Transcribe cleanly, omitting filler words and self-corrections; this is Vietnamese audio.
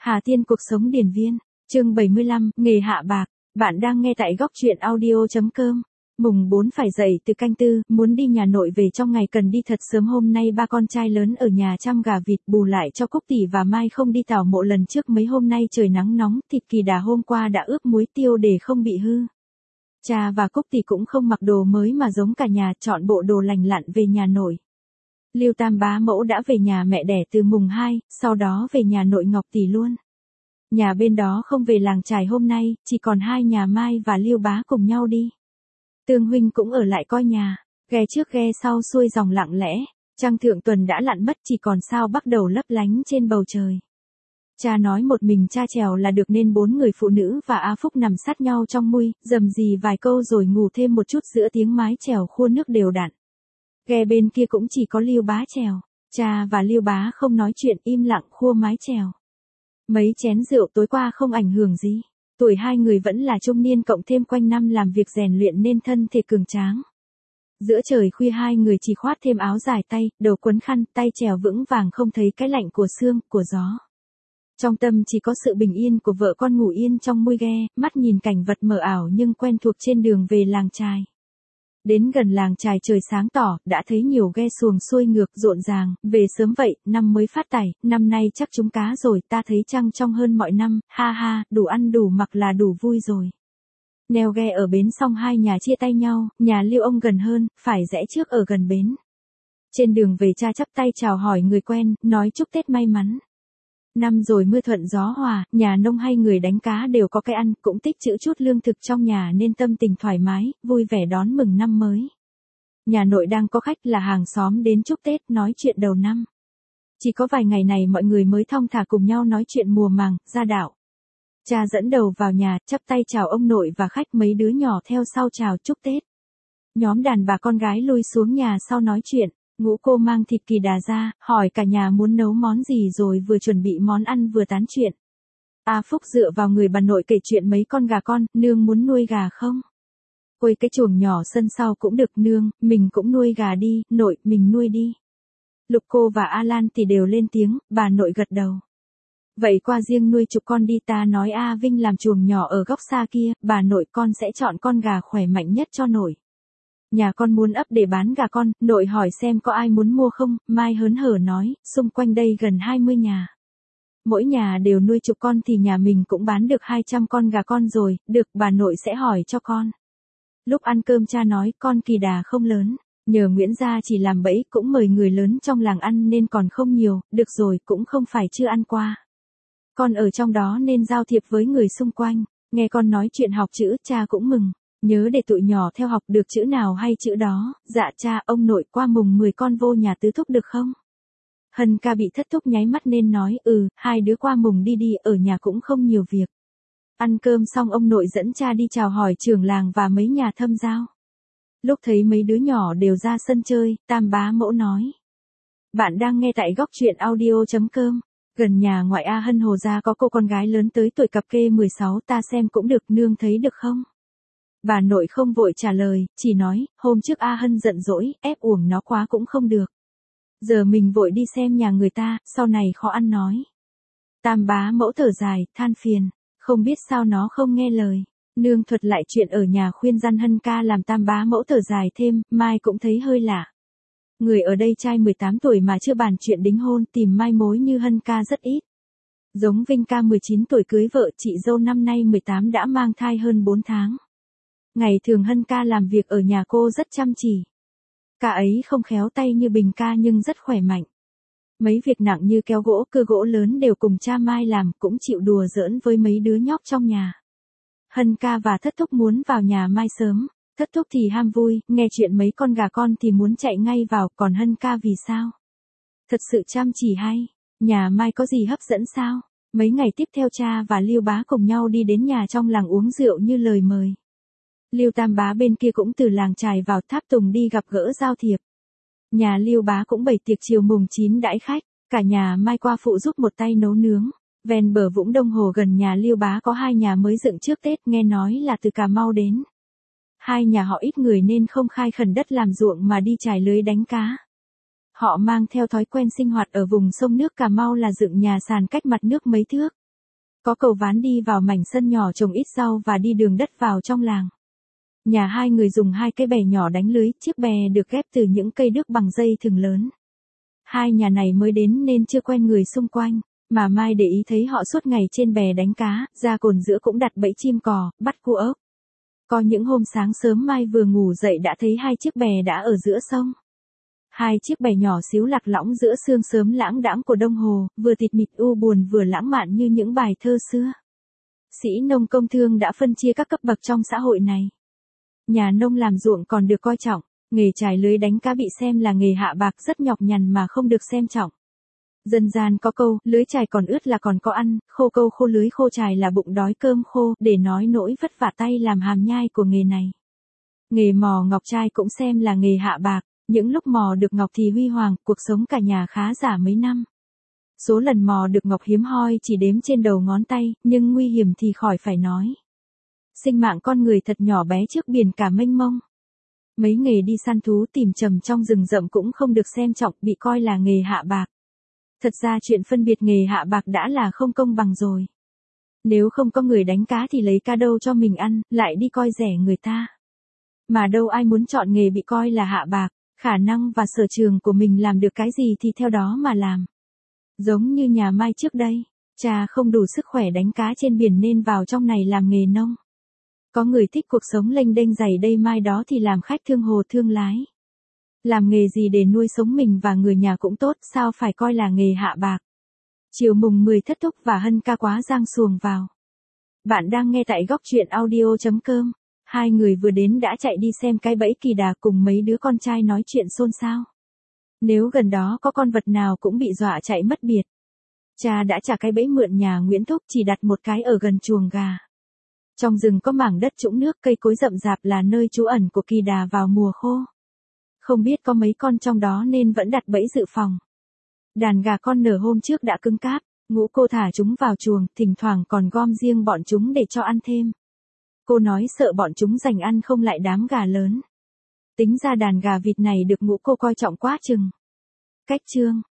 Hà Tiên cuộc sống điển viên, chương 75, nghề hạ bạc, bạn đang nghe tại góc truyện audio.com. Mùng 4 phải dậy từ canh tư, muốn đi nhà nội về trong ngày cần đi thật sớm. Hôm nay ba con trai lớn ở nhà chăm gà vịt, bù lại cho Cúc Tỷ và Mai không đi tảo mộ lần trước. Mấy hôm nay trời nắng nóng, thịt kỳ đà hôm qua đã ướp muối tiêu để không bị hư. Cha và Cúc Tỷ cũng không mặc đồ mới mà giống cả nhà, chọn bộ đồ lành lặn về nhà nội. Lưu Tam bá mẫu đã về nhà mẹ đẻ từ mùng 2, sau đó về nhà nội Ngọc Tỷ luôn. Nhà bên đó không về làng chài hôm nay, chỉ còn hai nhà Mai và Lưu bá cùng nhau đi. Tương huynh cũng ở lại coi nhà, ghe trước ghe sau xuôi dòng lặng lẽ, trăng thượng tuần đã lặn mất, chỉ còn sao bắt đầu lấp lánh trên bầu trời. Cha nói một mình cha chèo là được nên bốn người phụ nữ và A Phúc nằm sát nhau trong mui, rầm rì vài câu rồi ngủ thêm một chút giữa tiếng mái chèo khua nước đều đặn. Ghe bên kia cũng chỉ có Lưu bá chèo, cha và Lưu bá không nói chuyện, im lặng khua mái chèo. Mấy chén rượu tối qua không ảnh hưởng gì. Tuổi hai người vẫn là trung niên cộng thêm quanh năm làm việc rèn luyện nên thân thể cường tráng. Giữa trời khuya hai người chỉ khoát thêm áo dài tay, đầu quấn khăn, tay chèo vững vàng không thấy cái lạnh của sương, của gió. Trong tâm chỉ có sự bình yên của vợ con ngủ yên trong mui ghe, mắt nhìn cảnh vật mờ ảo nhưng quen thuộc trên đường về làng chài. Đến gần làng chài trời sáng tỏ, đã thấy nhiều ghe xuồng xuôi ngược rộn ràng, về sớm vậy, năm mới phát tài, năm nay chắc trúng cá rồi, ta thấy trăng trong hơn mọi năm, ha ha, đủ ăn đủ mặc là đủ vui rồi. Neo ghe ở bến xong hai nhà chia tay nhau, nhà Lưu ông gần hơn, phải rẽ trước ở gần bến. Trên đường về cha chắp tay chào hỏi người quen, nói chúc Tết may mắn. Năm rồi mưa thuận gió hòa, nhà nông hay người đánh cá đều có cái ăn, cũng tích trữ chút lương thực trong nhà nên tâm tình thoải mái, vui vẻ đón mừng năm mới. Nhà nội đang có khách là hàng xóm đến chúc Tết, nói chuyện đầu năm. Chỉ có vài ngày này mọi người mới thong thả cùng nhau nói chuyện mùa màng, gia đạo. Cha dẫn đầu vào nhà, chắp tay chào ông nội và khách, mấy đứa nhỏ theo sau chào chúc Tết. Nhóm đàn bà con gái lui xuống nhà sau nói chuyện. Ngũ cô mang thịt kỳ đà ra, hỏi cả nhà muốn nấu món gì rồi vừa chuẩn bị món ăn vừa tán chuyện. A Phúc dựa vào người bà nội kể chuyện mấy con gà con, nương muốn nuôi gà không? Ôi cái chuồng nhỏ sân sau cũng được nương, mình cũng nuôi gà đi, nội, mình nuôi đi. Lục cô và A Lan thì đều lên tiếng, bà nội gật đầu. Vậy qua riêng nuôi chục con đi, ta nói A Vinh làm chuồng nhỏ ở góc xa kia, bà nội con sẽ chọn con gà khỏe mạnh nhất cho nội. Nhà con muốn ấp để bán gà con, nội hỏi xem có ai muốn mua không, Mai hớn hở nói, xung quanh đây gần 20 nhà. Mỗi nhà đều nuôi chục con thì nhà mình cũng bán được 200 con gà con rồi, được, bà nội sẽ hỏi cho con. Lúc ăn cơm cha nói con kỳ đà không lớn, nhờ Nguyễn gia chỉ làm bẫy, cũng mời người lớn trong làng ăn nên còn không nhiều, được rồi, cũng không phải chưa ăn qua. Con ở trong đó nên giao thiệp với người xung quanh, nghe con nói chuyện học chữ, cha cũng mừng. Nhớ để tụi nhỏ theo học được chữ nào hay chữ đó, dạ cha, ông nội qua mùng 10 con vô nhà tứ thúc được không? Hân ca bị thất thúc nháy mắt nên nói, hai đứa qua mùng đi đi, ở nhà cũng không nhiều việc. Ăn cơm xong ông nội dẫn cha đi chào hỏi trưởng làng và mấy nhà thâm giao. Lúc thấy mấy đứa nhỏ đều ra sân chơi, Tam bá mẫu nói. Bạn đang nghe tại góc truyện audio.com. Gần nhà ngoại A Hân Hồ gia có cô con gái lớn tới tuổi cập kê 16, ta xem cũng được, nương thấy được không? Bà nội không vội trả lời, chỉ nói, hôm trước A Hân giận dỗi, ép uổng nó quá cũng không được. Giờ mình vội đi xem nhà người ta, sau này khó ăn nói. Tam bá mẫu thở dài, than phiền, không biết sao nó không nghe lời. Nương thuật lại chuyện ở nhà khuyên răn Hân ca làm Tam bá mẫu thở dài thêm, Mai cũng thấy hơi lạ. Người ở đây trai 18 tuổi mà chưa bàn chuyện đính hôn, tìm mai mối như Hân ca rất ít. Giống Vinh ca 19 tuổi cưới vợ, chị dâu năm nay 18 đã mang thai hơn 4 tháng. Ngày thường Hân ca làm việc ở nhà cô rất chăm chỉ. Ca ấy không khéo tay như Bình ca nhưng rất khỏe mạnh. Mấy việc nặng như kéo gỗ, cưa gỗ lớn đều cùng cha Mai làm, cũng chịu đùa giỡn với mấy đứa nhóc trong nhà. Hân ca và thất thúc muốn vào nhà Mai sớm, thất thúc thì ham vui, nghe chuyện mấy con gà con thì muốn chạy ngay vào, còn Hân ca vì sao? Thật sự chăm chỉ hay, nhà Mai có gì hấp dẫn sao? Mấy ngày tiếp theo cha và Lưu bá cùng nhau đi đến nhà trong làng uống rượu như lời mời. Lưu Tam bá bên kia cũng từ làng chài vào Tháp Tùng đi gặp gỡ giao thiệp. Nhà Lưu bá cũng bày tiệc chiều mùng 9 đãi khách, cả nhà Mai qua phụ giúp một tay nấu nướng. Ven bờ Vũng Đông Hồ gần nhà Lưu bá có hai nhà mới dựng trước Tết, nghe nói là từ Cà Mau đến. Hai nhà họ ít người nên không khai khẩn đất làm ruộng mà đi chài lưới đánh cá. Họ mang theo thói quen sinh hoạt ở vùng sông nước Cà Mau là dựng nhà sàn cách mặt nước mấy thước. Có cầu ván đi vào mảnh sân nhỏ trồng ít rau và đi đường đất vào trong làng. Nhà hai người dùng hai cái bè nhỏ đánh lưới, chiếc bè được ghép từ những cây đước bằng dây thừng lớn. Hai nhà này mới đến nên chưa quen người xung quanh, mà Mai để ý thấy họ suốt ngày trên bè đánh cá, ra cồn giữa cũng đặt bẫy chim cò, bắt cua ốc. Có những hôm sáng sớm Mai vừa ngủ dậy đã thấy hai chiếc bè đã ở giữa sông. Hai chiếc bè nhỏ xíu lạc lõng giữa sương sớm lãng đãng của Đông Hồ, vừa tịt mịt u buồn vừa lãng mạn như những bài thơ xưa. Sĩ nông công thương đã phân chia các cấp bậc trong xã hội này. Nhà nông làm ruộng còn được coi trọng, nghề chài lưới đánh cá bị xem là nghề hạ bạc rất nhọc nhằn mà không được xem trọng. Dân gian có câu, lưới chài còn ướt là còn có ăn, khô câu khô lưới khô chài là bụng đói cơm khô, để nói nỗi vất vả tay làm hàm nhai của nghề này. Nghề mò ngọc trai cũng xem là nghề hạ bạc, những lúc mò được ngọc thì huy hoàng, cuộc sống cả nhà khá giả mấy năm. Số lần mò được ngọc hiếm hoi chỉ đếm trên đầu ngón tay, nhưng nguy hiểm thì khỏi phải nói. Sinh mạng con người thật nhỏ bé trước biển cả mênh mông. Mấy nghề đi săn thú tìm trầm trong rừng rậm cũng không được xem trọng, bị coi là nghề hạ bạc. Thật ra chuyện phân biệt nghề hạ bạc đã là không công bằng rồi. Nếu không có người đánh cá thì lấy cá đâu cho mình ăn, lại đi coi rẻ người ta. Mà đâu ai muốn chọn nghề bị coi là hạ bạc, khả năng và sở trường của mình làm được cái gì thì theo đó mà làm. Giống như nhà Mai trước đây, cha không đủ sức khỏe đánh cá trên biển nên vào trong này làm nghề nông. Có người thích cuộc sống lênh đênh dày đây Mai đó thì làm khách thương hồ thương lái. Làm nghề gì để nuôi sống mình và người nhà cũng tốt, sao phải coi là nghề hạ bạc. Chiều mùng 10 Thất Thúc và Hân ca quá giang xuồng vào. Bạn đang nghe tại góc truyện audio.com. Hai người vừa đến đã chạy đi xem cái bẫy kỳ đà cùng mấy đứa con trai nói chuyện xôn xao. Nếu gần đó có con vật nào cũng bị dọa chạy mất biệt. Cha đã trả cái bẫy mượn nhà Nguyễn Thúc chỉ đặt một cái ở gần chuồng gà. Trong rừng có mảng đất trũng nước cây cối rậm rạp là nơi trú ẩn của kỳ đà vào mùa khô. Không biết có mấy con trong đó nên vẫn đặt bẫy dự phòng. Đàn gà con nở hôm trước đã cứng cáp, Ngũ cô thả chúng vào chuồng, thỉnh thoảng còn gom riêng bọn chúng để cho ăn thêm. Cô nói sợ bọn chúng giành ăn không lại đám gà lớn. Tính ra đàn gà vịt này được Ngũ cô coi trọng quá chừng. Cách chương